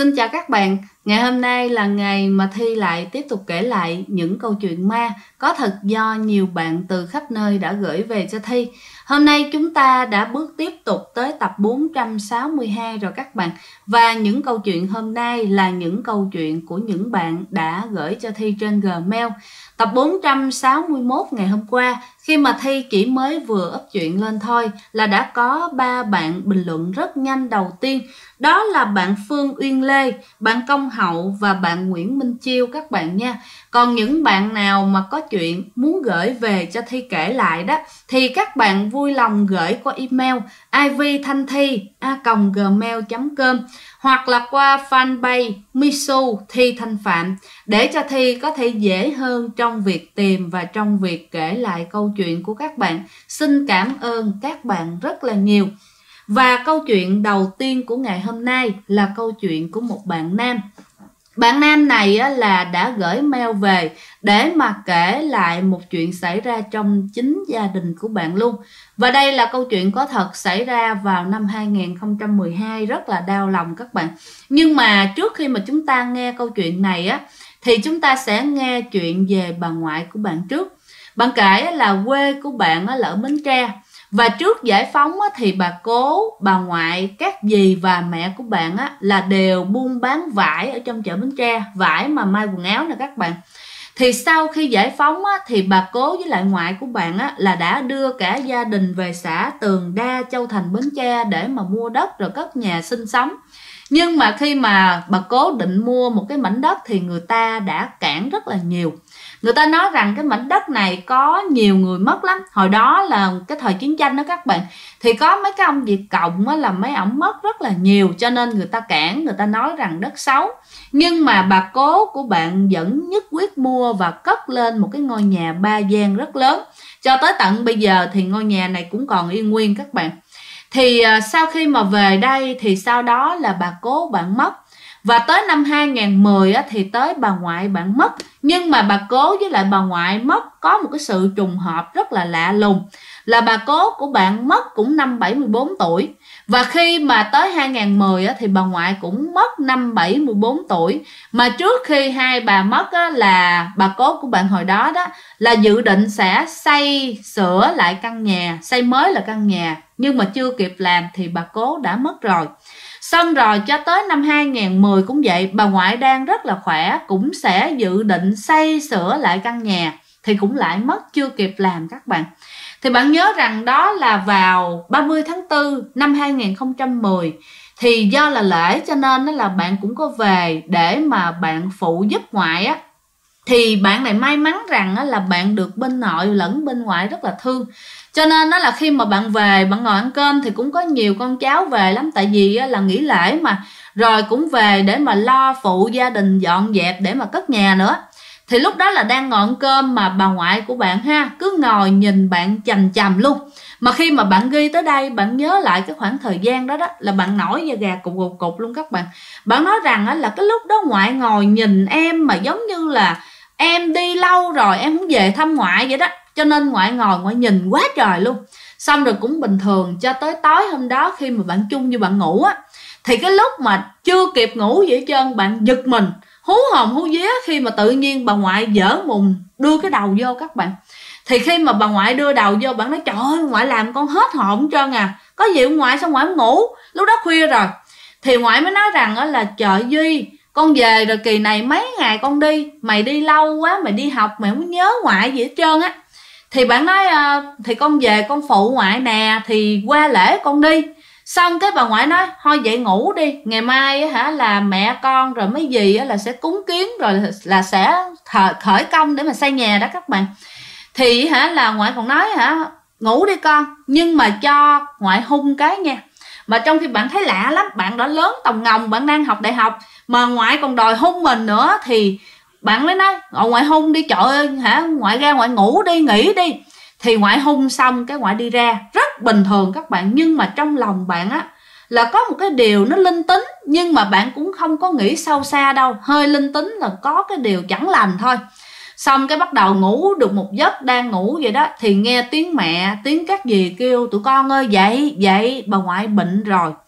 Xin chào các bạn, ngày hôm nay là ngày mà Thi lại tiếp tục kể lại những câu chuyện ma có thật do nhiều bạn từ khắp nơi đã gửi về cho Thi. Hôm nay chúng ta đã bước tiếp tục tới tập 462 rồi các bạn. Và những câu chuyện hôm nay là những câu chuyện của những bạn đã gửi cho Thi trên Gmail. Tập 461 ngày hôm qua, khi mà Thi chỉ mới vừa up chuyện lên thôi là đã có 3 bạn bình luận rất nhanh. Đầu tiên đó là bạn Phương Uyên Lê, bạn Công Hậu và bạn Nguyễn Minh Chiêu các bạn nha. Còn những bạn nào mà có chuyện muốn gửi về cho Thi kể lại đó thì các bạn vui lòng gửi qua email ivthanthi@gmail.com hoặc là qua fanpage Misu Thi Thanh Phạm để cho Thi có thể dễ hơn trong việc tìm và trong việc kể lại câu chuyện của các bạn. Xin cảm ơn các bạn rất là nhiều. Và câu chuyện đầu tiên của ngày hôm nay là câu chuyện của một bạn nam. Bạn nam này là đã gửi mail về để mà kể lại một chuyện xảy ra trong chính gia đình của bạn luôn. Và đây là câu chuyện có thật xảy ra vào năm 2012, rất là đau lòng các bạn. Nhưng mà trước khi mà chúng ta nghe câu chuyện này thì chúng ta sẽ nghe chuyện về bà ngoại của bạn trước. Bạn kể là quê của bạn là ở Bến Tre. Và trước giải phóng thì bà cố, bà ngoại, các dì và mẹ của bạn là đều buôn bán vải ở trong chợ Bến Tre, vải mà may quần áo nè các bạn. Thì sau khi giải phóng thì bà cố với lại ngoại của bạn là đã đưa cả gia đình về xã Tường Đa, Châu Thành, Bến Tre để mà mua đất rồi cất nhà sinh sống. Nhưng mà khi mà bà cố định mua một cái mảnh đất thì người ta đã cản rất là nhiều. Người ta nói rằng cái mảnh đất này có nhiều người mất lắm. Hồi đó là cái thời chiến tranh đó các bạn. Thì có mấy cái ông Việt Cộng là mấy ổng mất rất là nhiều. Cho nên người ta cản, người ta nói rằng đất xấu. Nhưng mà bà cố của bạn vẫn nhất quyết mua và cất lên một cái ngôi nhà 3 gian rất lớn. Cho tới tận bây giờ thì ngôi nhà này cũng còn yên nguyên các bạn. Thì sau khi mà về đây thì sau đó là bà cố bạn mất. Và tới năm 2010 thì tới bà ngoại bạn mất. Nhưng mà bà cố với lại bà ngoại mất có một cái sự trùng hợp rất là lạ lùng. Là bà cố của bạn mất cũng năm 74 tuổi. Và khi mà tới 2010 thì bà ngoại cũng mất năm 74 tuổi. Mà trước khi hai bà mất là bà cố của bạn hồi đó là dự định sẽ xây sửa lại căn nhà, xây mới là căn nhà. Nhưng mà chưa kịp làm thì bà cố đã mất rồi. Xong rồi cho tới năm 2010 cũng vậy, bà ngoại đang rất là khỏe, cũng sẽ dự định xây sửa lại căn nhà thì cũng lại mất, chưa kịp làm các bạn. Thì bạn nhớ rằng đó là vào 30 tháng 4 năm 2010. Thì do là lễ cho nên là bạn cũng có về để mà bạn phụ giúp ngoại Thì bạn này may mắn rằng là bạn được bên nội lẫn bên ngoại rất là thương. Cho nên đó là khi mà bạn về, bạn ngồi ăn cơm thì cũng có nhiều con cháu về lắm. Tại vì là nghỉ lễ mà. Rồi cũng về để mà lo phụ gia đình dọn dẹp để mà cất nhà nữa. Thì lúc đó là đang ngồi ăn cơm mà bà ngoại của bạn cứ ngồi nhìn bạn chằm chằm luôn. Mà khi mà bạn ghi tới đây, bạn nhớ lại cái khoảng thời gian đó là bạn nổi da gà cục cục cục luôn các bạn. Bạn nói rằng là cái lúc đó ngoại ngồi nhìn em mà giống như là em đi lâu rồi em không về thăm ngoại vậy đó. Cho nên ngoại ngồi ngoại nhìn quá trời luôn. Xong rồi cũng bình thường cho tới tối hôm đó khi mà bạn chung với bạn ngủ thì cái lúc mà chưa kịp ngủ vậy hết trơn, bạn giật mình hú hồn hú vía khi mà tự nhiên bà ngoại dở mùng đưa cái đầu vô các bạn. Thì khi mà bà ngoại đưa đầu vô, bạn nói trời ơi ngoại làm con hết hồn trơn à, có gì ông ngoại sao ngoại không ngủ, lúc đó khuya rồi. Thì ngoại mới nói rằng là trời Duy, con về rồi kỳ này mấy ngày con đi, mày đi lâu quá, mày đi học mày không nhớ ngoại gì hết trơn á. Thì bạn nói thì con về con phụ ngoại nè, thì qua lễ con đi. Xong cái bà ngoại nói thôi vậy ngủ đi, ngày mai là mẹ con rồi mấy dì là sẽ cúng kiến rồi là sẽ khởi công để mà xây nhà đó các bạn. Thì là ngoại còn nói ngủ đi con, nhưng mà cho ngoại hung cái nha. Mà trong khi bạn thấy lạ lắm, bạn đã lớn tòng ngồng, bạn đang học đại học mà ngoại còn đòi hung mình nữa, thì bạn mới nói ngoại hung đi, trời ơi ngoại ra ngoại ngủ đi, nghỉ đi. Thì ngoại hung xong cái ngoại đi ra rất bình thường các bạn. Nhưng mà trong lòng bạn là có một cái điều nó linh tính, nhưng mà bạn cũng không có nghĩ sâu xa đâu, hơi linh tính là có cái điều chẳng lành thôi. Xong cái bắt đầu ngủ được một giấc, đang ngủ vậy đó thì nghe tiếng mẹ, tiếng các dì kêu tụi con ơi dậy dậy, bà ngoại bệnh rồi.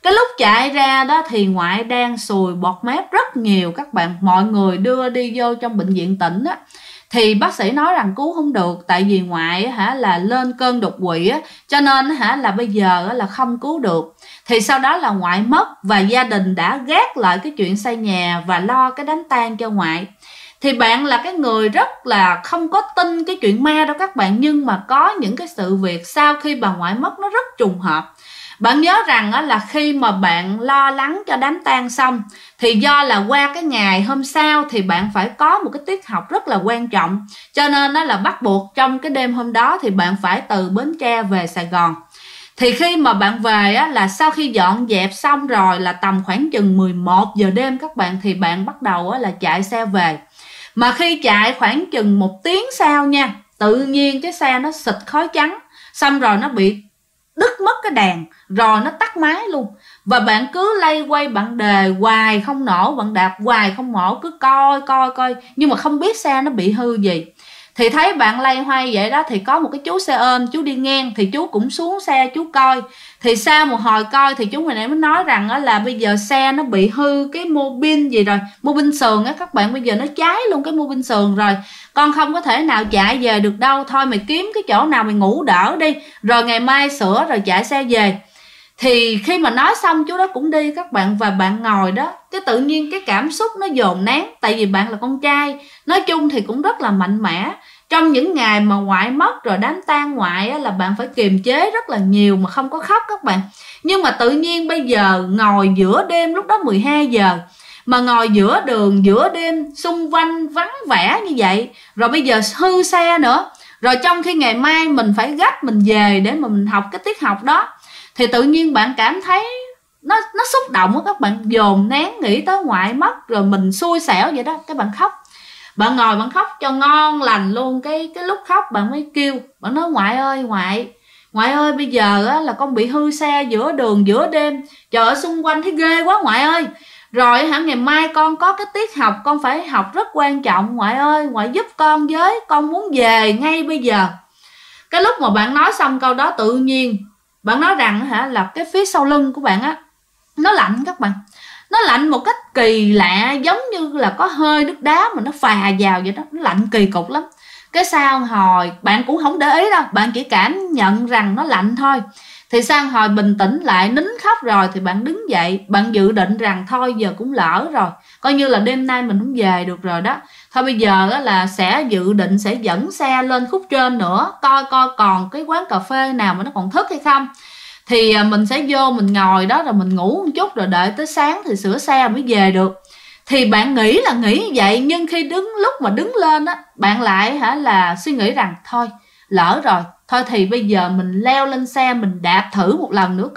Cái lúc chạy ra đó thì ngoại đang sùi bọt mép rất nhiều các bạn. Mọi người đưa đi vô trong bệnh viện tỉnh á, thì bác sĩ nói rằng cứu không được, tại vì ngoại là lên cơn đột quỵ á, cho nên là bây giờ là không cứu được. Thì sau đó là ngoại mất và gia đình đã gác lại cái chuyện xây nhà và lo cái đám tang cho ngoại. Thì bạn là cái người rất là không có tin cái chuyện ma đâu các bạn, nhưng mà có những cái sự việc sau khi bà ngoại mất nó rất trùng hợp. Bạn nhớ rằng là khi mà bạn lo lắng cho đám tang xong, thì do là qua cái ngày hôm sau thì bạn phải có một cái tiết học rất là quan trọng, cho nên là bắt buộc trong cái đêm hôm đó thì bạn phải từ Bến Tre về Sài Gòn. Thì khi mà bạn về là sau khi dọn dẹp xong rồi là tầm khoảng chừng 11 giờ đêm các bạn, thì bạn bắt đầu là chạy xe về. Mà khi chạy khoảng chừng 1 tiếng sau nha, tự nhiên cái xe nó xịt khói trắng, xong rồi nó bị đứt mất cái đèn, rồi nó tắt máy luôn. Và bạn cứ lay quay bạn đề hoài không nổ, bạn đạp hoài không nổ, cứ coi nhưng mà không biết xe nó bị hư gì. Thì thấy bạn lay hoay vậy đó, thì có một cái chú xe ôm, chú đi ngang, thì chú cũng xuống xe chú coi. Thì sau một hồi coi thì chú người này mới nói rằng là bây giờ xe nó bị hư cái mô bin gì rồi, mô bin sườn á các bạn, bây giờ nó cháy luôn cái mô bin sườn rồi, con không có thể nào chạy về được đâu, thôi mày kiếm cái chỗ nào mày ngủ đỡ đi, rồi ngày mai sửa rồi chạy xe về. Thì khi mà nói xong chú đó cũng đi các bạn, và bạn ngồi đó, cái tự nhiên cái cảm xúc nó dồn nén, tại vì bạn là con trai, nói chung thì cũng rất là mạnh mẽ. Trong những ngày mà ngoại mất rồi đám tang ngoại là bạn phải kiềm chế rất là nhiều mà không có khóc các bạn. Nhưng mà tự nhiên bây giờ ngồi giữa đêm, lúc đó 12 giờ, mà ngồi giữa đường giữa đêm xung quanh vắng vẻ như vậy, rồi bây giờ hư xe nữa, rồi trong khi ngày mai mình phải gấp mình về để mà mình học cái tiết học đó, thì tự nhiên bạn cảm thấy nó xúc động á các bạn, dồn nén nghĩ tới ngoại mất rồi mình xui xẻo vậy đó, cái bạn khóc. Bạn ngồi bạn khóc cho ngon lành luôn. Cái lúc khóc bạn mới kêu, bạn nói ngoại ơi, ngoại ơi, bây giờ là con bị hư xe giữa đường giữa đêm, trời ơi xung quanh thấy ghê quá ngoại ơi. Rồi ngày mai con có cái tiết học, con phải học rất quan trọng, ngoại ơi, ngoại giúp con với, con muốn về ngay bây giờ. Cái lúc mà bạn nói xong câu đó, tự nhiên bạn nói rằng là cái phía sau lưng của bạn á, nó lạnh các bạn. Nó lạnh một cách kỳ lạ, giống như là có hơi nước đá mà nó phà vào vậy đó, nó lạnh kỳ cục lắm. Cái sau hồi bạn cũng không để ý đâu, bạn chỉ cảm nhận rằng nó lạnh thôi. Thì sang hồi bình tĩnh lại, nín khóc rồi, thì bạn đứng dậy, bạn dự định rằng thôi giờ cũng lỡ rồi, coi như là đêm nay mình không về được rồi đó, thôi bây giờ là sẽ dự định sẽ dẫn xe lên khúc trên nữa, coi còn cái quán cà phê nào mà nó còn thức hay không, thì mình sẽ vô mình ngồi đó rồi mình ngủ một chút, rồi đợi tới sáng thì sửa xe mới về được. Thì bạn nghĩ là nghĩ như vậy, nhưng khi lúc mà đứng lên á, bạn lại là suy nghĩ rằng thôi lỡ rồi, thôi thì bây giờ mình leo lên xe, mình đạp thử một lần nữa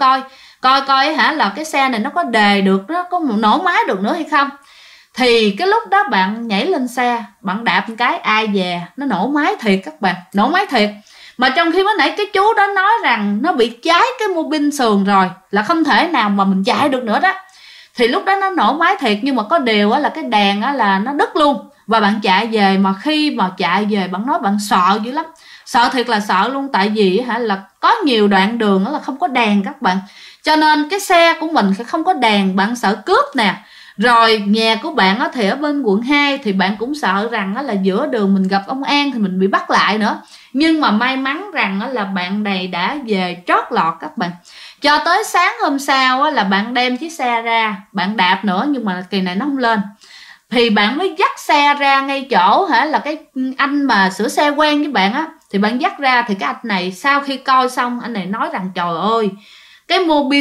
coi là cái xe này nó có đề được, nó có nổ máy được nữa hay không. Thì cái lúc đó bạn nhảy lên xe, bạn đạp một cái ai về nó nổ máy thiệt các bạn, nổ máy thiệt. Mà trong khi mới nãy cái chú đó nói rằng nó bị cháy cái mô bin sườn rồi, là không thể nào mà mình chạy được nữa đó. Thì lúc đó nó nổ máy thiệt, nhưng mà có điều là cái đèn là nó đứt luôn. Và bạn chạy về, mà khi mà chạy về bạn nói bạn sợ dữ lắm, sợ thiệt là sợ luôn. Tại vì là có nhiều đoạn đường là không có đèn các bạn, cho nên cái xe của mình không có đèn, bạn sợ cướp nè. Rồi nhà của bạn thì ở bên quận 2, thì bạn cũng sợ rằng là giữa đường mình gặp công an thì mình bị bắt lại nữa. Nhưng mà may mắn rằng là bạn này đã về trót lọt các bạn. Cho tới sáng hôm sau là bạn đem chiếc xe ra, bạn đạp nữa nhưng mà kỳ này nó không lên. Thì bạn mới dắt xe ra ngay chỗ là cái anh mà sửa xe quen với bạn á. Thì bạn dắt ra, thì cái anh này sau khi coi xong, anh này nói rằng trời ơi, cái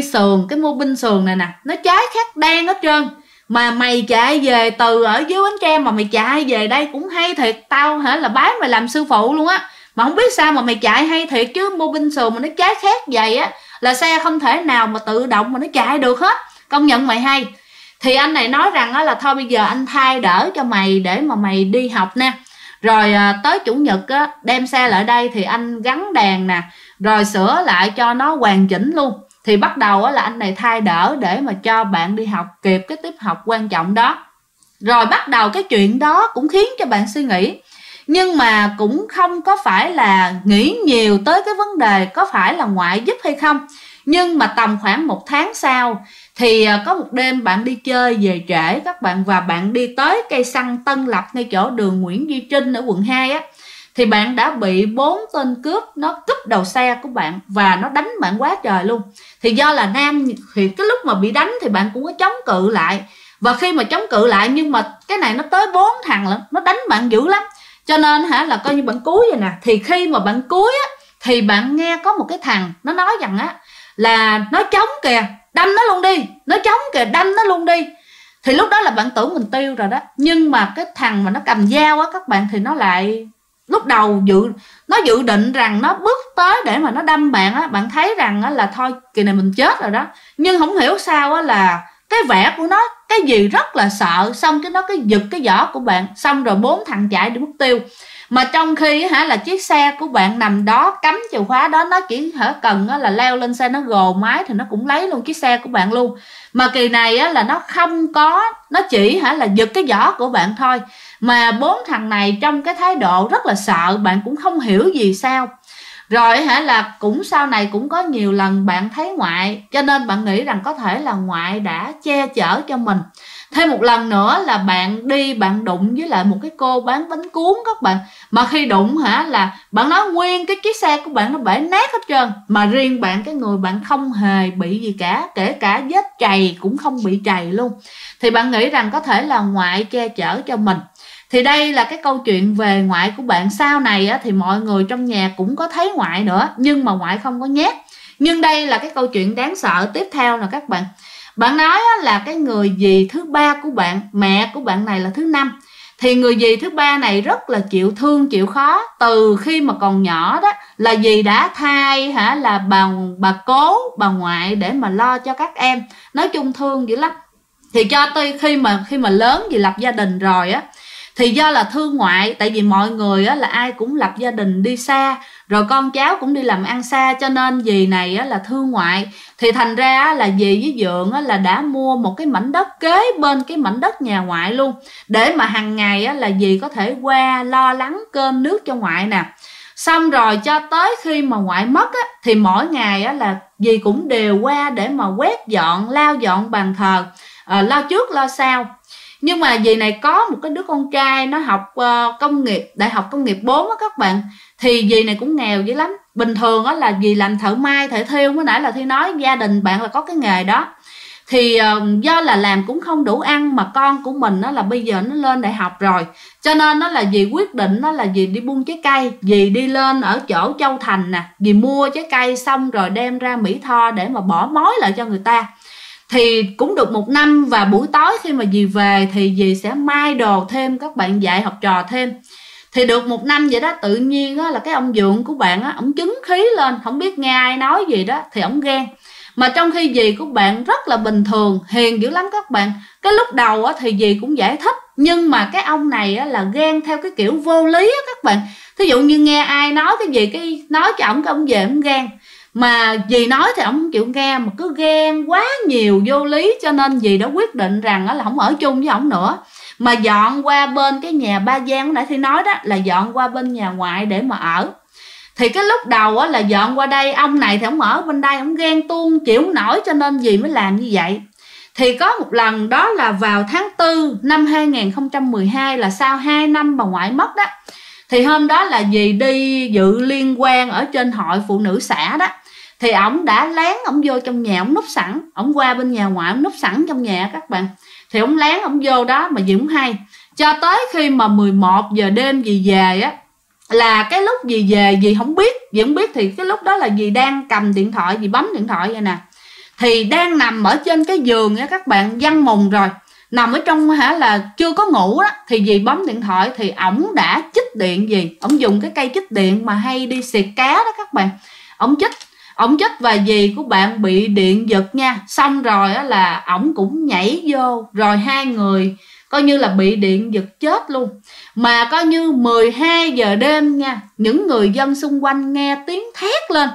mô bin sườn này nè, nó cháy khét đen hết trơn. Mà mày chạy về từ ở dưới Bến Tre mà mày chạy về đây cũng hay thiệt, tao là bái mày làm sư phụ luôn á. Mà không biết sao mà mày chạy hay thiệt chứ, mô bin sườn mà nó cháy khét vậy á, là xe không thể nào mà tự động mà nó chạy được hết, công nhận mày hay. Thì anh này nói rằng là thôi bây giờ anh thay đỡ cho mày để mà mày đi học nè, rồi tới chủ nhật á, đem xe lại đây thì anh gắn đèn nè, rồi sửa lại cho nó hoàn chỉnh luôn. Thì bắt đầu là anh này thay đỡ để mà cho bạn đi học kịp cái tiết học quan trọng đó. Rồi bắt đầu cái chuyện đó cũng khiến cho bạn suy nghĩ, nhưng mà cũng không có phải là nghĩ nhiều tới cái vấn đề có phải là ngoại giúp hay không. Nhưng mà tầm khoảng 1 tháng sau thì có một đêm bạn đi chơi về trễ các bạn, và bạn đi tới cây xăng Tân Lập ngay chỗ đường Nguyễn Duy Trinh ở quận 2 á, thì bạn đã bị 4 tên cướp nó cướp đầu xe của bạn và nó đánh bạn quá trời luôn. Thì do là nam thì cái lúc mà bị đánh thì bạn cũng có chống cự lại, và khi mà chống cự lại nhưng mà cái này nó tới 4 thằng lận, nó đánh bạn dữ lắm, cho nên là coi như bạn cúi vậy nè. Thì khi mà bạn cúi á thì bạn nghe có một cái thằng nó nói rằng á là nó trống kìa, đâm nó luôn đi, nó trống kìa, đâm nó luôn đi. Thì lúc đó là bạn tưởng mình tiêu rồi đó, nhưng mà cái thằng mà nó cầm dao á các bạn, thì nó lại lúc đầu nó dự định rằng nó bước tới để mà nó đâm bạn á. Bạn thấy rằng á là thôi kỳ này mình chết rồi đó, nhưng không hiểu sao á là cái vẻ của nó cái gì rất là sợ, xong cái nó cái giật cái giỏ của bạn, xong rồi 4 thằng chạy đi mất tiêu. Mà trong khi là chiếc xe của bạn nằm đó, cắm chìa khóa đó, nó chỉ cần là leo lên xe, nó gồ máy thì nó cũng lấy luôn chiếc xe của bạn luôn. Mà kỳ này á là nó không có, nó chỉ là giật cái giỏ của bạn thôi. Mà 4 thằng này trong cái thái độ rất là sợ, bạn cũng không hiểu gì sao. Rồi là cũng sau này cũng có nhiều lần bạn thấy ngoại, cho nên bạn nghĩ rằng có thể là ngoại đã che chở cho mình. Thêm một lần nữa là bạn đi bạn đụng với lại một cái cô bán bánh cuốn các bạn, mà khi đụng là bạn nói nguyên cái chiếc xe của bạn nó bể nát hết trơn, mà riêng bạn cái người bạn không hề bị gì cả, kể cả vết trầy cũng không bị trầy luôn. Thì bạn nghĩ rằng có thể là ngoại che chở cho mình. Thì đây là cái câu chuyện về ngoại của bạn. Sau này thì mọi người trong nhà cũng có thấy ngoại nữa, nhưng mà ngoại không có nhát. Nhưng đây là cái câu chuyện đáng sợ tiếp theo nè các bạn. Bạn nói là cái người dì thứ ba của bạn, mẹ của bạn này là thứ 5. Thì người dì thứ ba này rất là chịu thương chịu khó. Từ khi mà còn nhỏ đó là dì đã thay là bà cố, bà ngoại để mà lo cho các em. Nói chung thương dữ lắm. Thì cho tới khi mà lớn dì lập gia đình rồi á, thì do là thương ngoại, tại vì mọi người là ai cũng lập gia đình đi xa, rồi con cháu cũng đi làm ăn xa, cho nên dì này là thương ngoại. Thì thành ra là dì với dượng là đã mua một cái mảnh đất kế bên cái mảnh đất nhà ngoại luôn, để mà hàng ngày là dì có thể qua lo lắng cơm nước cho ngoại nè. Xong rồi cho tới khi mà ngoại mất thì mỗi ngày là dì cũng đều qua để mà quét dọn, lau dọn bàn thờ, lo trước lo sau. Nhưng mà dì này có một cái đứa con trai nó học Đại học Công nghiệp 4 á các bạn. Thì dì này cũng nghèo dữ lắm. Bình thường là dì làm thợ may, thợ thêu, mới nãy là Thi nói gia đình bạn là có cái nghề đó. Thì do là làm cũng không đủ ăn, mà con của mình là bây giờ nó lên đại học rồi, cho nên là dì quyết định là dì đi buôn trái cây. Dì đi lên ở chỗ Châu Thành nè, dì mua trái cây xong rồi đem ra Mỹ Tho để mà bỏ mối lại cho người ta. Thì cũng được 1 năm, và buổi tối khi mà dì về thì dì sẽ may đồ thêm, các bạn dạy học trò thêm. Thì được 1 năm vậy đó, tự nhiên là cái ông dượng của bạn ổng chứng khí lên, không biết nghe ai nói gì đó thì ổng ghen. Mà trong khi dì của bạn rất là bình thường, hiền dữ lắm các bạn. Cái lúc đầu thì dì cũng giải thích, nhưng mà cái ông này là ghen theo cái kiểu vô lý các bạn. Thí dụ như nghe ai nói cái gì, cái nói cho ổng, cái ông về ổng ghen. Mà dì nói thì ổng không chịu nghe, mà cứ ghen quá nhiều vô lý, cho nên dì đã quyết định rằng là không ở chung với ổng nữa, mà dọn qua bên cái nhà ba Giang nãy Thi nói đó, là dọn qua bên nhà ngoại để mà ở. Thì cái lúc đầu là dọn qua đây, ông này thì ổng ở bên đây, ổng ghen tuông chịu không nổi, cho nên dì mới làm như vậy. Thì có một lần đó là vào tháng 4 năm 2012, là sau 2 năm bà ngoại mất đó. Thì hôm đó là dì đi dự liên quan ở trên hội phụ nữ xã đó. Thì ổng đã lén ổng vô trong nhà, ổng núp sẵn, ổng qua bên nhà ngoại, ổng núp sẵn trong nhà các bạn. Thì ổng lén ổng vô đó mà dì cũng hay. Cho tới khi mà 11 giờ đêm dì về á, là cái lúc dì về dì không biết, thì cái lúc đó là dì đang cầm điện thoại, dì bấm điện thoại vậy nè. Thì đang nằm ở trên cái giường á các bạn, văng mùng rồi, nằm ở trong là chưa có ngủ đó, thì dì bấm điện thoại thì ổng đã chích điện dì. Ổng dùng cái cây chích điện mà hay đi xiệt cá đó các bạn, ổng chích và dì của bạn bị điện giật nha. Xong rồi là ổng cũng nhảy vô, rồi hai người coi như là bị điện giật chết luôn. Mà coi như 12 giờ đêm nha, những người dân xung quanh nghe tiếng thét lên,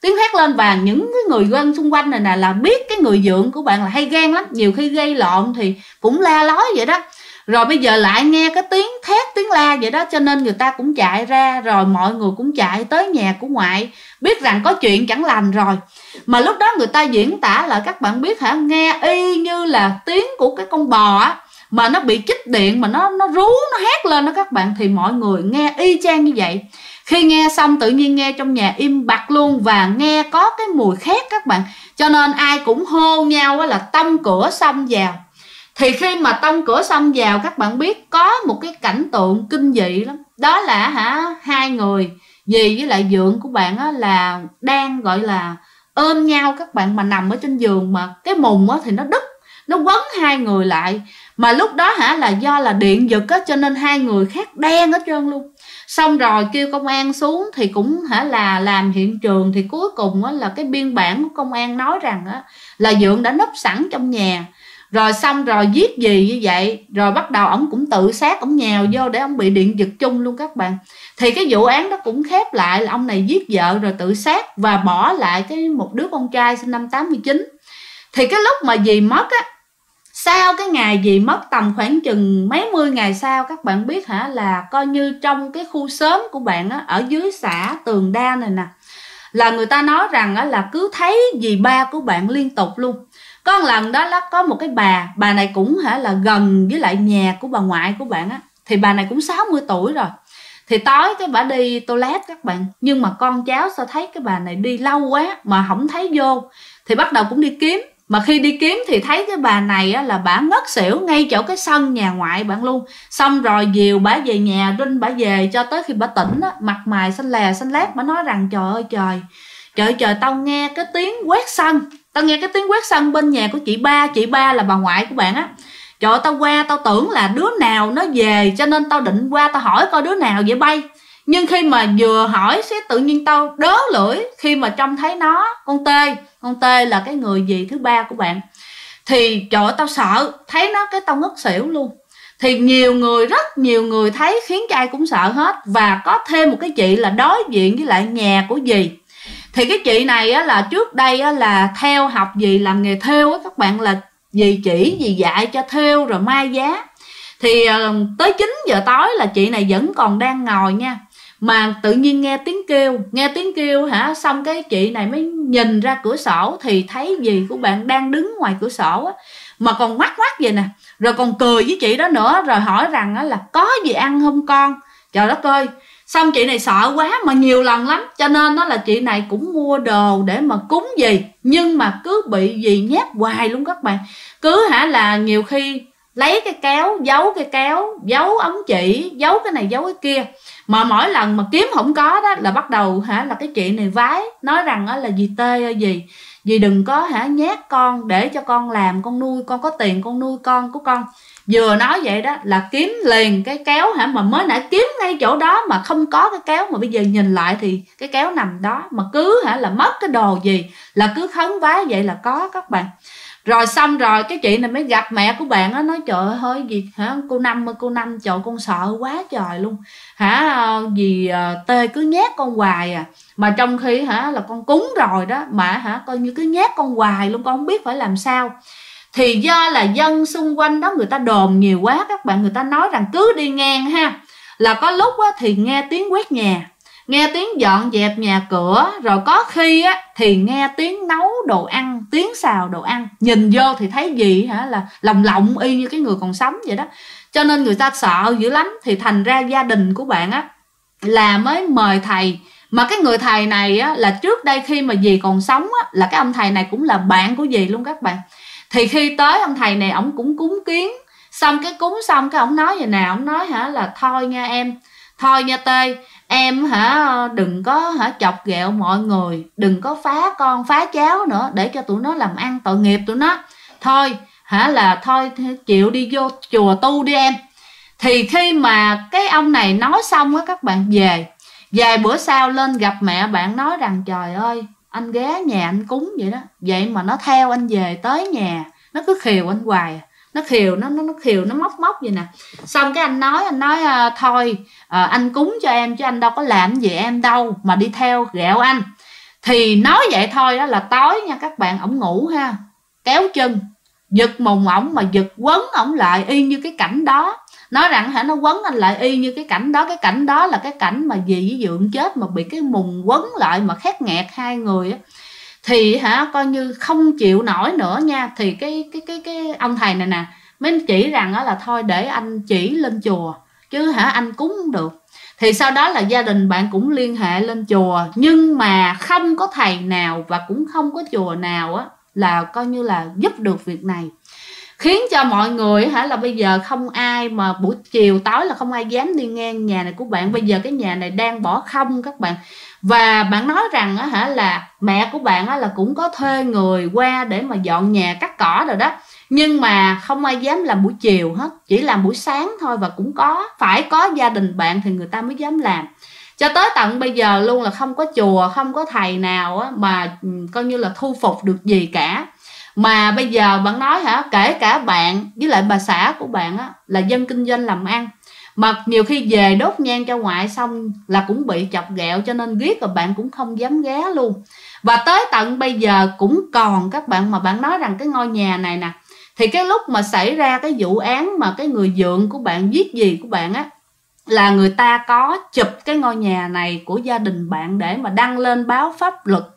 và những cái người dân xung quanh này nè là biết cái người dượng của bạn là hay ghen lắm, nhiều khi gây lộn thì cũng la lối vậy đó. Rồi bây giờ lại nghe cái tiếng thét tiếng la vậy đó, cho nên người ta cũng chạy ra, rồi mọi người cũng chạy tới nhà của ngoại, biết rằng có chuyện chẳng lành rồi. Mà lúc đó người ta diễn tả lại các bạn biết hả, nghe y như là tiếng của cái con bò á, mà nó bị chích điện mà nó rú, nó hét lên đó các bạn. Thì mọi người nghe y chang như vậy. Khi nghe xong tự nhiên nghe trong nhà im bặt luôn, và nghe có cái mùi khét các bạn, cho nên ai cũng hô nhau là tông cửa xông vào. Thì khi mà tông cửa xông vào, các bạn biết có một cái cảnh tượng kinh dị lắm. Đó là hai người dì với lại dượng của bạn là đang gọi là ôm nhau các bạn, mà nằm ở trên giường, mà cái mùng thì nó đứt, nó quấn hai người lại. Mà lúc đó là do là điện giật cho nên hai người khác đen hết trơn luôn. Xong rồi kêu công an xuống thì cũng là làm hiện trường. Thì cuối cùng là cái biên bản của công an nói rằng là dượng đã núp sẵn trong nhà. Rồi xong rồi giết gì như vậy. Rồi bắt đầu ổng cũng tự sát, ổng nhào vô để ổng bị điện giật chung luôn các bạn. Thì cái vụ án đó cũng khép lại là ông này giết vợ rồi tự sát, và bỏ lại một đứa con trai sinh năm 89. Thì cái lúc mà dì mất sau cái ngày dì mất tầm khoảng chừng mấy mươi ngày sau, các bạn biết là coi như trong cái khu xóm của bạn ở dưới xã Tường Đa này nè, là người ta nói rằng là cứ thấy dì ba của bạn liên tục luôn. Có một lần đó có một cái bà này cũng là gần với lại nhà của bà ngoại của bạn thì bà này cũng 60 tuổi rồi. Thì tối cái bà đi toilet các bạn, nhưng mà con cháu sao thấy cái bà này đi lâu quá mà không thấy vô, thì bắt đầu cũng đi kiếm. Mà khi đi kiếm thì thấy cái bà này là bà ngất xỉu ngay chỗ cái sân nhà ngoại bạn luôn. Xong rồi dìu bà về nhà, rinh bà về cho tới khi bà tỉnh mặt mày xanh lè xanh lét. Bà nói rằng trời ơi trời, tao nghe cái tiếng quét sân, tao nghe cái tiếng quét sân bên nhà của chị ba là bà ngoại của bạn Trời ơi, tao qua tao tưởng là đứa nào nó về, cho nên tao định qua tao hỏi coi đứa nào vậy bay. Nhưng khi mà vừa hỏi tự nhiên tao đớ lưỡi khi mà trông thấy nó, con Tê là cái người dì thứ ba của bạn. Thì trời ơi, tao sợ, thấy nó cái tao ngất xỉu luôn. Thì rất nhiều người thấy khiến cho ai cũng sợ hết. Và có thêm một cái chị là đối diện với lại nhà của dì. Thì cái chị này là trước đây là theo học dì làm nghề thêu các bạn, là dì chỉ dì dạy cho thêu rồi mai giá. Thì tới 9 giờ tối là chị này vẫn còn đang ngồi nha, mà tự nhiên nghe tiếng kêu xong cái chị này mới nhìn ra cửa sổ thì thấy dì của bạn đang đứng ngoài cửa sổ mà còn ngoắc vậy nè, rồi còn cười với chị đó nữa, rồi hỏi rằng là có gì ăn không con. Trời đất ơi, xong chị này sợ quá mà nhiều lần lắm, cho nên là chị này cũng mua đồ để mà cúng dì, nhưng mà cứ bị dì nhát hoài luôn các bạn. Cứ là nhiều khi lấy cái kéo, giấu ống chỉ, giấu cái này giấu cái kia, mà mỗi lần mà kiếm không có đó là bắt đầu là cái chị này vái, nói rằng là dì Tê ơi dì đừng có nhát con, để cho con làm, con nuôi, con có tiền con nuôi con của con. Vừa nói vậy đó là kiếm liền cái kéo mà mới nãy kiếm ngay chỗ đó mà không có cái kéo, mà bây giờ nhìn lại thì cái kéo nằm đó, mà cứ là mất cái đồ gì là cứ khấn vái vậy là có các bạn. Rồi xong rồi cái chị này mới gặp mẹ của bạn nói trời ơi gì cô Năm trời con sợ quá trời luôn vì Tê cứ nhát con hoài mà trong khi là con cúng rồi đó mà coi như cứ nhát con hoài luôn, con không biết phải làm sao. Thì do là dân xung quanh đó người ta đồn nhiều quá các bạn, người ta nói rằng cứ đi ngang là có lúc thì nghe tiếng quét nhà, nghe tiếng dọn dẹp nhà cửa, rồi có khi thì nghe tiếng nấu đồ ăn, tiếng xào đồ ăn, nhìn vô thì thấy gì là lồng y như cái người còn sống vậy đó. Cho nên người ta sợ dữ lắm. Thì thành ra gia đình của bạn là mới mời thầy. Mà cái người thầy này là trước đây khi mà dì còn sống là cái ông thầy này cũng là bạn của dì luôn các bạn. Thì khi tới ông thầy này ổng cũng cúng kiến, xong cái cúng xong cái ổng nói vậy nè, ổng nói là thôi nha em, thôi nha Tê, em đừng có chọc ghẹo mọi người, đừng có phá con phá cháu nữa để cho tụi nó làm ăn tội nghiệp tụi nó. Thôi thôi chịu đi vô chùa tu đi em. Thì khi mà cái ông này nói xong các bạn về, vài bữa sau lên gặp mẹ bạn nói rằng trời ơi anh ghé nhà anh cúng vậy đó, vậy mà nó theo anh về tới nhà, nó cứ khều anh hoài, nó khều nó móc vậy nè. Xong cái anh nói thôi anh cúng cho em chứ anh đâu có làm gì em đâu mà đi theo ghẹo anh. Thì nói vậy thôi đó là tối nha các bạn, ổng ngủ kéo chân giật mùng ổng mà giật quấn ổng lại y như cái cảnh đó. Nói rằng hả, nó quấn anh lại y như cái cảnh đó. Cái cảnh đó là cái cảnh mà dì với Dượng chết mà bị cái mùng quấn lại mà khét nghẹt hai người á. Thì hả, coi như không chịu nổi nữa nha. Thì cái ông thầy này nè mới chỉ rằng đó là thôi để anh chỉ lên chùa chứ hả, anh cúng không được. Thì sau đó là gia đình bạn cũng liên hệ lên chùa, nhưng mà không có thầy nào và cũng không có chùa nào á là coi như là giúp được việc này, khiến cho mọi người hả là bây giờ không ai mà buổi chiều tối là không ai dám đi ngang nhà này của bạn. Bây giờ cái nhà này đang bỏ không các bạn. Và bạn nói rằng á hả là mẹ của bạn á là cũng có thuê người qua để mà dọn nhà cắt cỏ rồi đó, nhưng mà không ai dám làm buổi chiều hết, chỉ làm buổi sáng thôi. Và cũng phải có gia đình bạn thì người ta mới dám làm. Cho tới tận bây giờ luôn là không có chùa, không có thầy nào á mà coi như là thu phục được gì cả. Mà bây giờ bạn nói hả, kể cả bạn với lại bà xã của bạn á là dân kinh doanh làm ăn, mà nhiều khi về đốt nhang cho ngoại xong là cũng bị chọc ghẹo, cho nên ghét rồi bạn cũng không dám ghé luôn. Và tới tận bây giờ cũng còn các bạn. Mà bạn nói rằng cái ngôi nhà này nè, thì cái lúc mà xảy ra cái vụ án mà cái người Dượng của bạn giết dì của bạn á, là người ta có chụp cái ngôi nhà này của gia đình bạn để mà đăng lên báo pháp luật,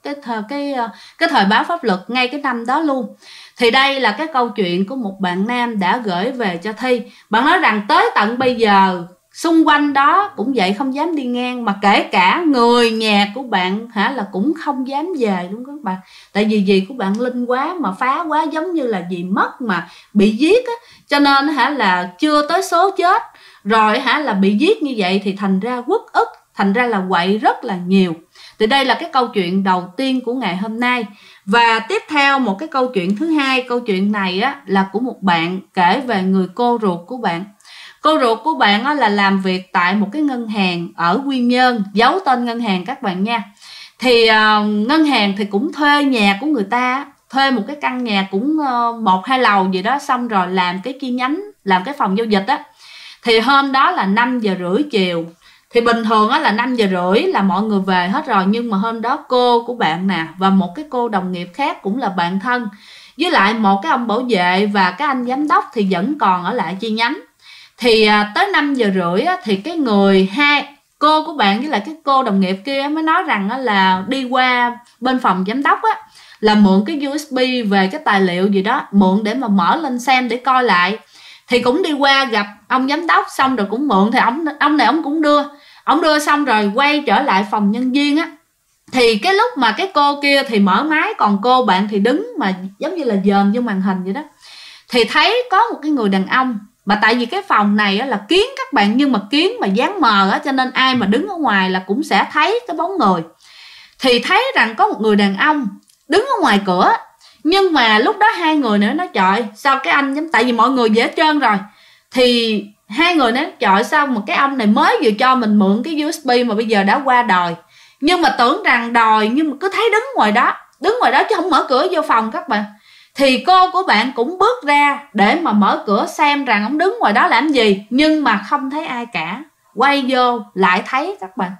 cái thời báo pháp luật ngay cái năm đó luôn. Thì đây là cái câu chuyện của một bạn nam đã gửi về cho Thi. Bạn nói rằng tới tận bây giờ xung quanh đó cũng vậy, không dám đi ngang, mà kể cả người nhà của bạn hả là cũng không dám về đúng không các bạn. Tại vì dì của bạn linh quá mà phá quá, giống như là dì mất mà bị giết á, cho nên hả là chưa tới số chết rồi hả là bị giết như vậy, thì thành ra uất ức, thành ra là quậy rất là nhiều. Thì đây là cái câu chuyện đầu tiên của ngày hôm nay. Và tiếp theo một cái câu chuyện thứ hai. Câu chuyện này á là của một bạn kể về người cô ruột của bạn. Cô ruột của bạn á là làm việc tại một cái ngân hàng ở Quy Nhơn, giấu tên ngân hàng các bạn nha. Thì ngân hàng thì cũng thuê nhà của người ta, thuê một cái căn nhà cũng 1-2 lầu gì đó, xong rồi làm cái chi nhánh, làm cái phòng giao dịch á. Thì hôm đó là 5 giờ rưỡi chiều. Thì bình thường á là 5 giờ rưỡi là mọi người về hết rồi, nhưng mà hôm đó cô của bạn nè và một cái cô đồng nghiệp khác cũng là bạn thân, với lại một cái ông bảo vệ và cái anh giám đốc thì vẫn còn ở lại chi nhánh. Thì tới 5 giờ rưỡi á, thì cái người cô của bạn với lại cái cô đồng nghiệp kia mới nói rằng á, là đi qua bên phòng giám đốc á, là mượn cái USB về cái tài liệu gì đó, mượn để mà mở lên xem để coi lại. Thì cũng đi qua gặp ông giám đốc xong rồi cũng mượn, thì ông này ông cũng đưa xong rồi quay trở lại phòng nhân viên á. Thì cái lúc mà cái cô kia thì mở máy, còn cô bạn thì đứng mà giống như là dòm vô màn hình vậy đó. Thì thấy có một cái người đàn ông, mà tại vì cái phòng này á là kiến các bạn, nhưng mà kiến mà dáng mờ á, cho nên ai mà đứng ở ngoài là cũng sẽ thấy cái bóng người. Thì thấy rằng có một người đàn ông đứng ở ngoài cửa. Nhưng mà lúc đó hai người nữa nói trời sao cái anh, tại vì mọi người dễ trơn rồi, thì hai người nói trời sao mà cái ông này mới vừa cho mình mượn cái USB mà bây giờ đã qua đòi. Nhưng mà tưởng rằng đòi, nhưng mà cứ thấy đứng ngoài đó chứ không mở cửa vô phòng các bạn. Thì cô của bạn cũng bước ra để mà mở cửa xem rằng ông đứng ngoài đó làm gì, nhưng mà không thấy ai cả. Quay vô lại thấy các bạn.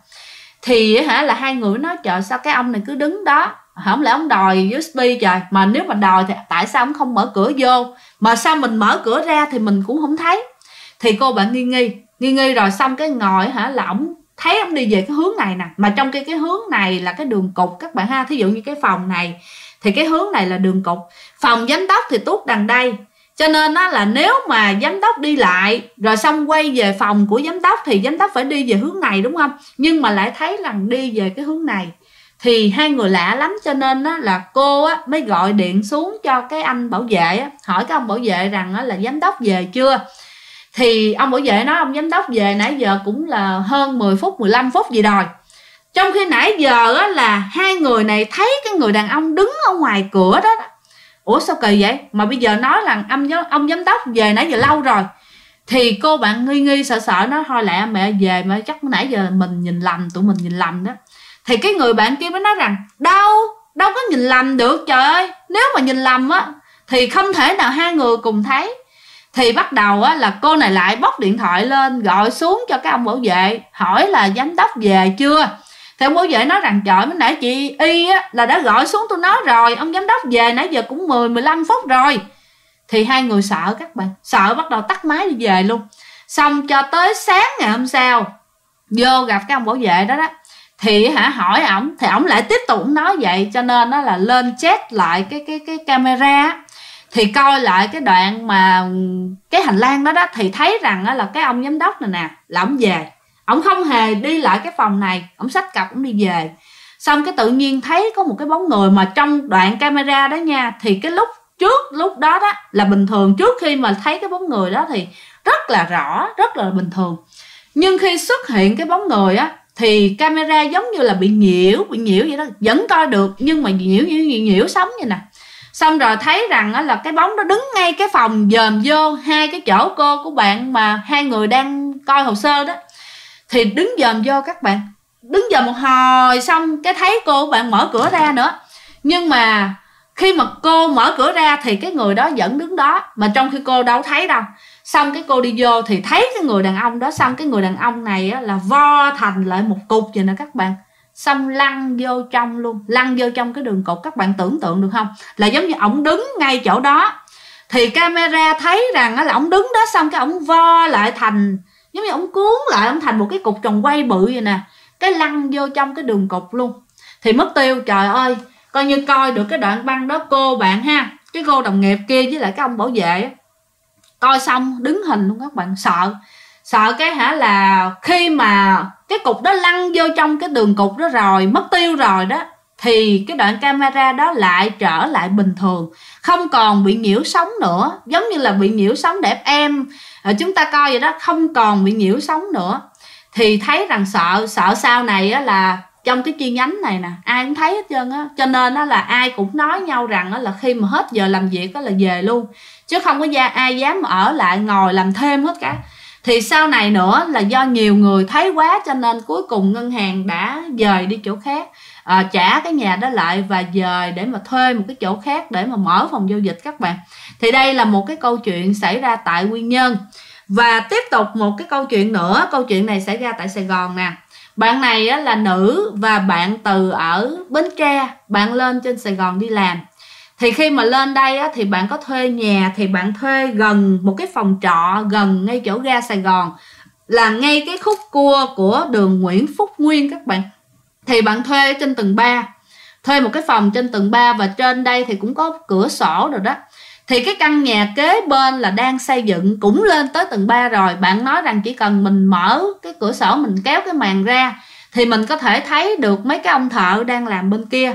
Thì hả là hai người nói trời sao cái ông này cứ đứng đó, không lẽ ông đòi USB trời, mà nếu mà đòi thì tại sao ông không mở cửa vô, mà sao mình mở cửa ra thì mình cũng không thấy. Thì cô bạn nghi nghi rồi xong cái ngồi hả là ổng thấy ông đi về cái hướng này nè, mà trong cái hướng này là cái đường cục các bạn ha. Thí dụ như cái phòng này thì cái hướng này là đường cục, phòng giám đốc thì tuốt đằng đây, cho nên đó là nếu mà giám đốc đi lại rồi xong quay về phòng của giám đốc thì giám đốc phải đi về hướng này đúng không, nhưng mà lại thấy rằng đi về cái hướng này. Thì hai người lạ lắm, cho nên á, là cô á, mới gọi điện xuống cho cái anh bảo vệ á, hỏi cái ông bảo vệ rằng á, là giám đốc về chưa. Thì ông bảo vệ nói ông giám đốc về nãy giờ cũng là hơn 10 phút 15 phút gì rồi. Trong khi nãy giờ á, là hai người này thấy cái người đàn ông đứng ở ngoài cửa đó. Ủa sao kỳ vậy, mà bây giờ nói là ông giám đốc về nãy giờ lâu rồi. Thì cô bạn nghi sợ nó thôi lẹ mẹ về, mà chắc nãy giờ mình nhìn lầm, tụi mình nhìn lầm đó. Thì cái người bạn kia mới nói rằng đâu có nhìn lầm được, trời ơi, nếu mà nhìn lầm á thì không thể nào hai người cùng thấy. Thì bắt đầu á, là cô này lại bóc điện thoại lên gọi xuống cho cái ông bảo vệ, hỏi là giám đốc về chưa. Thì ông bảo vệ nói rằng trời, mới nãy chị Y á, là đã gọi xuống tôi nói rồi, ông giám đốc về nãy giờ cũng 10-15 phút rồi. Thì hai người sợ các bạn, sợ bắt đầu tắt máy đi về luôn. Xong cho tới sáng ngày hôm sau vô gặp cái ông bảo vệ đó đó, thì hỏi ổng, thì ổng lại tiếp tục nói vậy. Cho nên nó là lên check lại cái camera, thì coi lại cái đoạn mà cái hành lang đó đó, thì thấy rằng là cái ông giám đốc này nè là ổng về, ổng không hề đi lại cái phòng này, ổng xách cặp ổng đi về. Xong cái tự nhiên thấy có một cái bóng người, mà trong đoạn camera đó nha, thì cái lúc đó đó là bình thường, trước khi mà thấy cái bóng người đó thì rất là rõ, rất là bình thường. Nhưng khi xuất hiện cái bóng người á, thì camera giống như là bị nhiễu vậy đó, vẫn coi được nhưng mà nhiễu sóng vậy nè. Xong rồi thấy rằng là cái bóng đó đứng ngay cái phòng dòm vô hai cái chỗ cô của bạn mà hai người đang coi hồ sơ đó, thì đứng dòm vô các bạn, đứng dòm một hồi. Xong cái thấy cô của bạn mở cửa ra nữa, nhưng mà khi mà cô mở cửa ra thì cái người đó vẫn đứng đó, mà trong khi cô đâu thấy đâu. Xong cái cô đi vô thì thấy cái người đàn ông đó. Xong cái người đàn ông này á, là vo thành lại một cục vậy nè các bạn, xong lăn vô trong luôn, lăn vô trong cái đường cục. Các bạn tưởng tượng được không, là giống như ổng đứng ngay chỗ đó, thì camera thấy rằng là ổng đứng đó, xong cái ổng vo lại thành, giống như ổng cuốn lại ổng thành một cái cục tròn quay bự vậy nè, cái lăn vô trong cái đường cục luôn. Thì mất tiêu, trời ơi, coi như coi được cái đoạn băng đó. Cô bạn ha, cái cô đồng nghiệp kia với lại cái ông bảo vệ coi xong đứng hình luôn các bạn, sợ cái là khi mà cái cục đó lăn vô trong cái đường cục đó rồi, mất tiêu rồi đó, thì cái đoạn camera đó lại trở lại bình thường, không còn bị nhiễu sóng nữa. Giống như là bị nhiễu sóng để em chúng ta coi vậy đó, không còn bị nhiễu sóng nữa. Thì thấy rằng sợ sau này á, là trong cái chi nhánh này nè ai cũng thấy hết trơn á. Cho nên á, là ai cũng nói nhau rằng á, là khi mà hết giờ làm việc á, là về luôn, chứ không có ai dám ở lại ngồi làm thêm hết cả. Thì sau này nữa là do nhiều người thấy quá, cho nên cuối cùng ngân hàng đã dời đi chỗ khác, trả cái nhà đó lại và dời để mà thuê một cái chỗ khác để mà mở phòng giao dịch các bạn. Thì đây là một cái câu chuyện xảy ra tại Quy Nhơn. Và tiếp tục một cái câu chuyện nữa, câu chuyện này xảy ra tại Sài Gòn nè. Bạn này á, là nữ và bạn từ ở Bến Tre, bạn lên trên Sài Gòn đi làm. Thì khi mà lên đây á, thì bạn có thuê nhà, thì bạn thuê gần một cái phòng trọ gần ngay chỗ ga Sài Gòn, là ngay cái khúc cua của đường Nguyễn Phúc Nguyên các bạn. Thì bạn thuê trên tầng 3, thuê một cái phòng trên tầng 3, và trên đây thì cũng có cửa sổ rồi đó. Thì cái căn nhà kế bên là đang xây dựng, cũng lên tới tầng 3 rồi. Bạn nói rằng chỉ cần mình mở cái cửa sổ, mình kéo cái màn ra, thì mình có thể thấy được mấy cái ông thợ đang làm bên kia.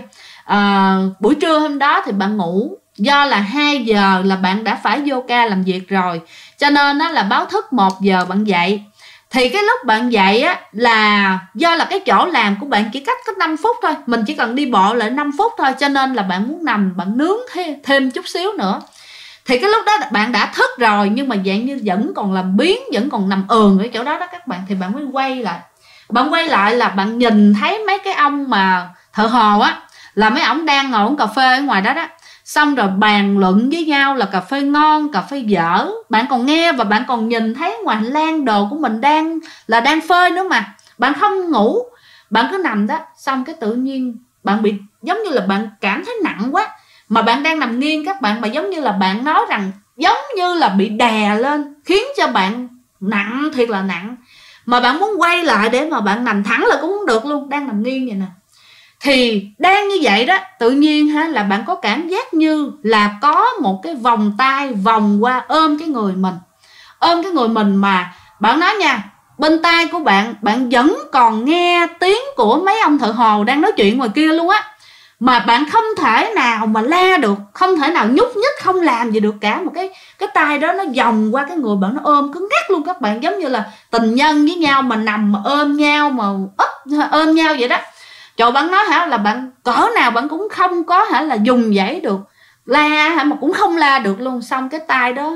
Buổi trưa hôm đó thì bạn ngủ, do là 2 giờ là bạn đã phải vô ca làm việc rồi, cho nên đó là báo thức 1 giờ bạn dậy. Thì cái lúc bạn dậy á, là do là cái chỗ làm của bạn chỉ cách có 5 phút thôi, mình chỉ cần đi bộ lại 5 phút thôi, cho nên là bạn muốn nằm, bạn nướng thêm chút xíu nữa. Thì cái lúc đó bạn đã thức rồi, nhưng mà dạng như vẫn còn làm biếng, vẫn còn nằm ườn ở chỗ đó đó các bạn. Thì bạn mới quay lại, bạn quay lại là bạn nhìn thấy mấy cái ông mà thợ hồ á, là mấy ổng đang ngồi uống cà phê ở ngoài đó đó. Xong rồi bàn luận với nhau là cà phê ngon, cà phê dở. Bạn còn nghe và bạn còn nhìn thấy ngoài hành lang đồ của mình đang phơi nữa mà. Bạn không ngủ, bạn cứ nằm đó. Xong cái tự nhiên bạn bị giống như là bạn cảm thấy nặng quá, mà bạn đang nằm nghiêng các bạn, mà giống như là bạn nói rằng giống như là bị đè lên, khiến cho bạn nặng, thiệt là nặng. Mà bạn muốn quay lại để mà bạn nằm thẳng là cũng không được luôn, đang nằm nghiêng vậy nè. Thì đang như vậy đó, tự nhiên là bạn có cảm giác như là có một cái vòng tay vòng qua ôm cái người mình. Ôm cái người mình mà bạn nói nha, bên tai của bạn vẫn còn nghe tiếng của mấy ông thợ hồ đang nói chuyện ngoài kia luôn á. Mà bạn không thể nào mà la được, không thể nào nhúc nhích, không làm gì được cả. Một cái tay đó nó vòng qua cái người bạn, nó ôm cứng ngắc luôn các bạn. Giống như là tình nhân với nhau mà nằm mà ôm nhau, mà ôm nhau vậy đó. Trời, bạn nói là bạn cỡ nào bạn cũng không có là dùng dãy được, la mà cũng không la được luôn. Xong cái tay đó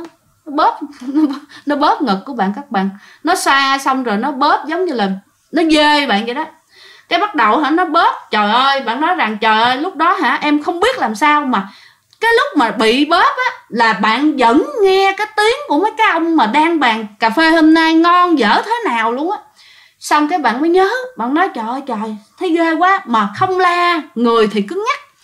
nó bóp ngực của bạn các bạn, nó xoa xong rồi nó bóp giống như là nó dê bạn vậy đó. Cái bắt đầu nó bóp, trời ơi, bạn nói rằng trời ơi, lúc đó em không biết làm sao, mà cái lúc mà bị bóp á là bạn vẫn nghe cái tiếng của mấy cái ông mà đang bàn cà phê hôm nay ngon dở thế nào luôn á. Xong cái bạn mới nhớ, bạn nói trời ơi trời, thấy ghê quá, mà không la, người thì cứng nhắc.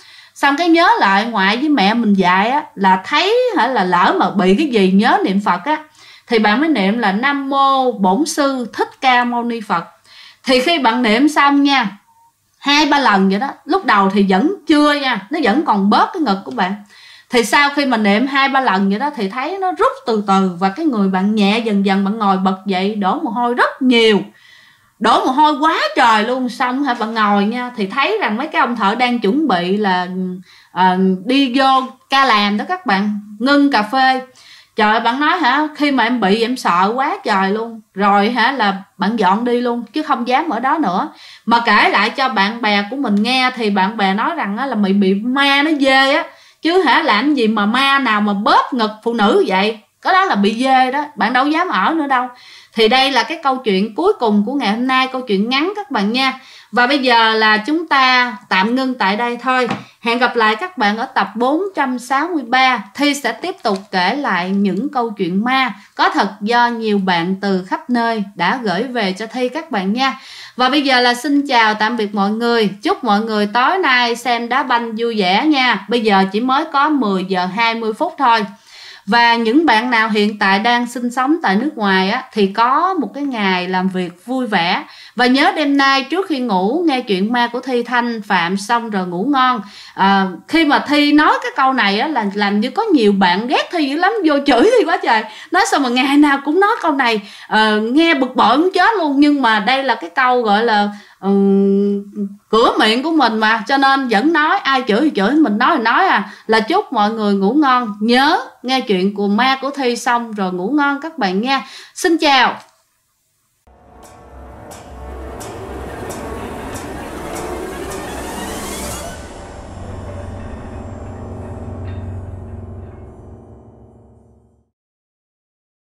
xong cái nhớ lại ngoại với mẹ mình dạy á, là thấy là lỡ mà bị cái gì nhớ niệm Phật á, thì bạn mới niệm là Nam Mô Bổn Sư Thích Ca Mâu Ni Phật. Thì khi bạn niệm xong nha, 2-3 lần vậy đó, lúc đầu thì vẫn chưa nha, nó vẫn còn bóp cái ngực của bạn. Thì sau khi mà niệm 2-3 lần vậy đó thì thấy nó rút từ từ, và cái người bạn nhẹ dần dần, bạn ngồi bật dậy, đổ mồ hôi rất nhiều, đổ mồ hôi quá trời luôn. Xong bạn ngồi nha, thì thấy rằng mấy cái ông thợ đang chuẩn bị là đi vô ca làm đó các bạn, ngưng cà phê. Trời, bạn nói khi mà em bị em sợ quá trời luôn, rồi là bạn dọn đi luôn chứ không dám ở đó nữa. Mà kể lại cho bạn bè của mình nghe thì bạn bè nói rằng là mày bị ma nó dê á, chứ làm gì mà ma nào mà bóp ngực phụ nữ vậy, có đó là bị dê đó, bạn đâu dám ở nữa đâu. Thì đây là cái câu chuyện cuối cùng của ngày hôm nay, câu chuyện ngắn các bạn nha. Và bây giờ là chúng ta tạm ngưng tại đây thôi. Hẹn gặp lại các bạn ở tập 463. Thi sẽ tiếp tục kể lại những câu chuyện ma có thật do nhiều bạn từ khắp nơi đã gửi về cho Thi các bạn nha. Và bây giờ là xin chào tạm biệt mọi người. Chúc mọi người tối nay xem đá banh vui vẻ nha. Bây giờ chỉ mới có 10 giờ 20 phút thôi. Và những bạn nào hiện tại đang sinh sống tại nước ngoài á, thì có một cái ngày làm việc vui vẻ. Và nhớ đêm nay trước khi ngủ nghe chuyện ma của Thi Thanh Phạm xong rồi ngủ ngon. Khi mà Thi nói cái câu này á, là làm như có nhiều bạn ghét Thi dữ lắm, vô chửi Thi quá trời. Nói sao mà ngày nào cũng nói câu này, nghe bực bội muốn chết luôn. Nhưng mà đây là cái câu gọi là cửa miệng của mình mà, cho nên vẫn nói, ai chửi thì chửi, mình nói thì nói là chúc mọi người ngủ ngon. Nhớ nghe chuyện của ma của Thi xong rồi ngủ ngon các bạn nha. Xin chào.